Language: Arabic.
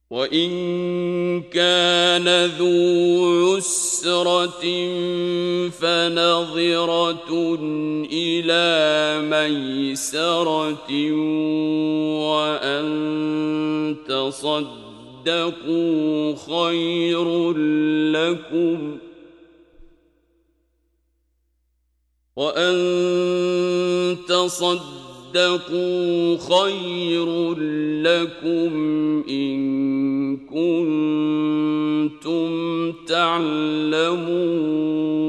وإن كان ذو عسرة فنظرة إلى ميسرة وأن تصدقوا خير لكم إن كنتم تعلمون